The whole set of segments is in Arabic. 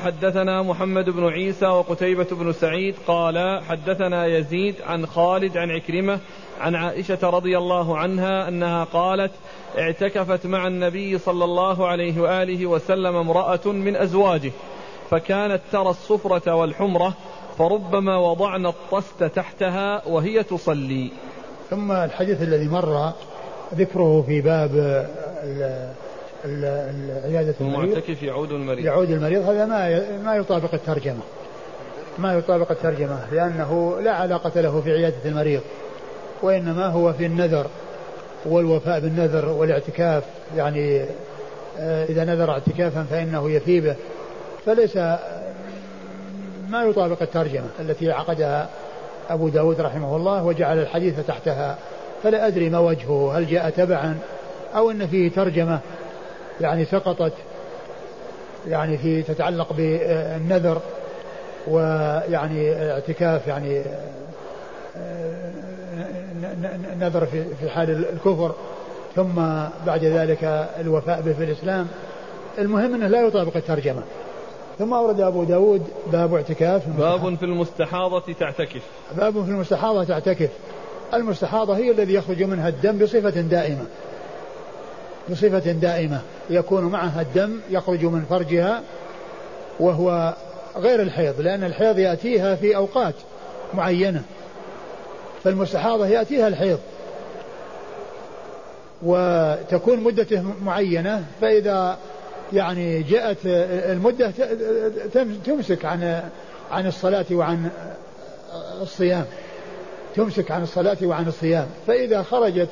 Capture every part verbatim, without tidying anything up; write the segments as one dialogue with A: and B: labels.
A: حدثنا محمد بن عيسى وقتيبة بن سعيد قال حدثنا يزيد عن خالد عن عكرمة عن عائشة رضي الله عنها أنها قالت اعتكفت مع النبي صلى الله عليه وآله وسلم امرأة من أزواجه فكانت ترى الصفرة والحمرة فربما وضعن الطست تحتها وهي تصلي.
B: ثم الحديث الذي مر ذكره في باب عيادة
A: المعتكف يعود المريض
B: يعود المريض هذا ما ما يطابق الترجمة ما يطابق الترجمة لأنه لا علاقة له في عيادة المريض، وإنما هو في النذر والوفاء بالنذر والاعتكاف، يعني إذا نذر اعتكافا فإنه يفي به، فليس ما يطابق الترجمة التي عقدها أبو داود رحمه الله وجعل الحديث تحتها، فلا أدري ما وجهه، هل جاء تبعا أو أن فيه ترجمة يعني سقطت يعني في تتعلق بالنذر ويعني اعتكاف يعني نذر في حال الكفر ثم بعد ذلك الوفاء به في الإسلام. المهم أنه لا يطابق الترجمة. ثم أورد أبو داود باب اعتكاف
A: باب في المستحاضة تعتكف
B: باب في المستحاضة تعتكف. المستحاضة هي الذي يخرج منها الدم بصفة دائمة بصفة دائمة يكون معها الدم يخرج من فرجها وهو غير الحيض، لأن الحيض يأتيها في أوقات معينة، فالمستحاضة يأتيها الحيض وتكون مدته معينة، فإذا يعني جاءت المدة تمسك عن عن الصلاة وعن الصيام تمسك عن الصلاة وعن الصيام فإذا خرجت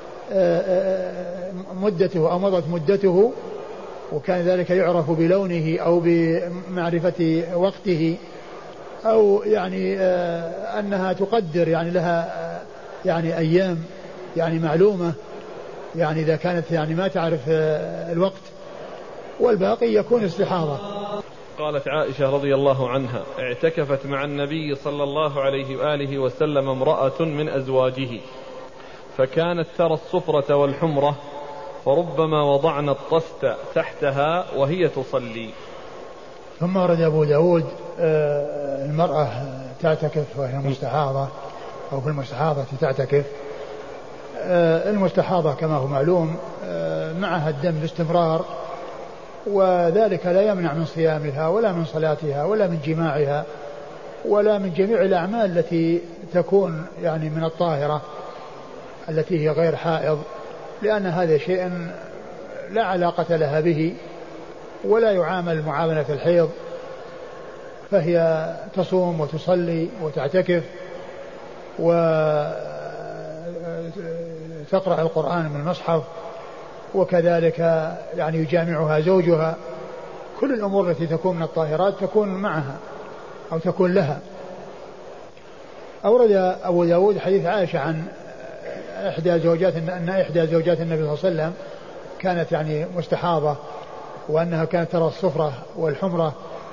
B: مدته أو مضت مدته وكان ذلك يعرف بلونه أو بمعرفة وقته أو يعني أنها تقدر يعني لها يعني أيام يعني معلومة، يعني إذا كانت يعني ما تعرف الوقت، والباقي يكون استحاضة.
A: قالت عائشة رضي الله عنها اعتكفت مع النبي صلى الله عليه وآله وسلم امرأة من أزواجه فكانت ترى الصفرة والحمرة فربما وضعن الطست تحتها وهي تصلي.
B: ثم ورد أبو داود المرأة تعتكف وهي مستحاضة أو في المستحاضة تعتكف. المستحاضة كما هو معلوم معها الدم باستمرار، وذلك لا يمنع من صيامها ولا من صلاتها ولا من جماعها ولا من جميع الأعمال التي تكون يعني من الطاهرة التي هي غير حائض، لأن هذا شيء لا علاقة لها به ولا يعامل معاملة الحيض، فهي تصوم وتصلي وتعتكف وتقرأ القرآن من المصحف، وكذلك يعني يجامعها زوجها. كل الأمور التي تكون من الطاهرات تكون معها أو تكون لها. أورد أبو داود حديث عائشة عن إحدى زوجات أن إحدى زوجات النبي صلى الله عليه وسلم كانت يعني مستحاضة، وأنها كانت ترى الصفرة والحمرة،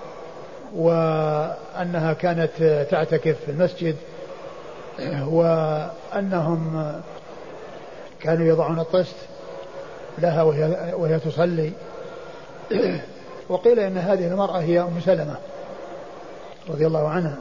B: وأنها كانت تعتكف في المسجد، وأنهم كانوا يضعون الطست لها وهي, وهي تصلي. وقيل إن هذه المرأة هي أم سلمة رضي الله عنها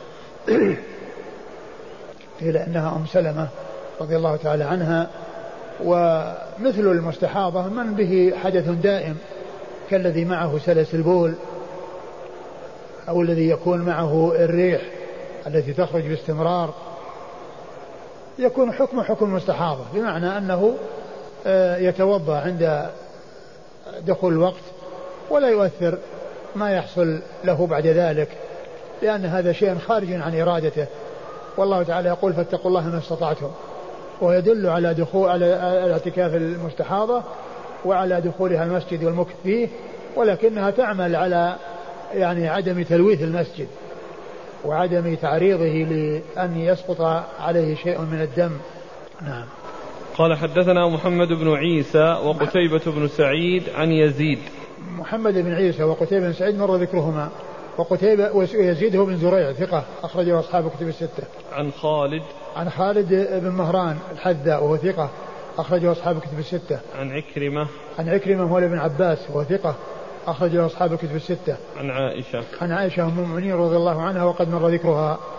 B: قيل إنها أم سلمة رضي الله تعالى عنها. ومثل المستحاضة من به حدث دائم كالذي معه سلس البول أو الذي يكون معه الريح التي تخرج باستمرار، يكون حكم حكم المستحاضة، بمعنى أنه يتوضأ عند دخول الوقت ولا يؤثر ما يحصل له بعد ذلك، لأن هذا شيء خارج عن إرادته، والله تعالى يقول فاتقوا الله ما استطعتم، ويدل على دخول على الاعتكاف المستحاضة وعلى دخولها المسجد والمكث فيه، ولكنها تعمل على يعني عدم تلويث المسجد وعدم تعريضه لأن يسقط عليه شيء من الدم. نعم.
A: قال حدثنا محمد بن عيسى وقتيبة بن سعيد عن يزيد.
B: محمد بن عيسى وقتيبة بن سعيد مر ذكرهما، وقتيبة ويزيد هو بن زريع ثقة أخرجه أصحاب كتب الستة.
A: عن خالد
B: عن خالد بن مهران الحذاء وهو ثقة أخرجه أصحاب كتب الستة.
A: عن عكرمة
B: عن عكرمة مولى بن عباس وهو ثقة أخرجه أصحاب الكتب الستة.
A: عن عائشة
B: عن عائشة أم المؤمنين رضي الله عنها وقد مر ذكرها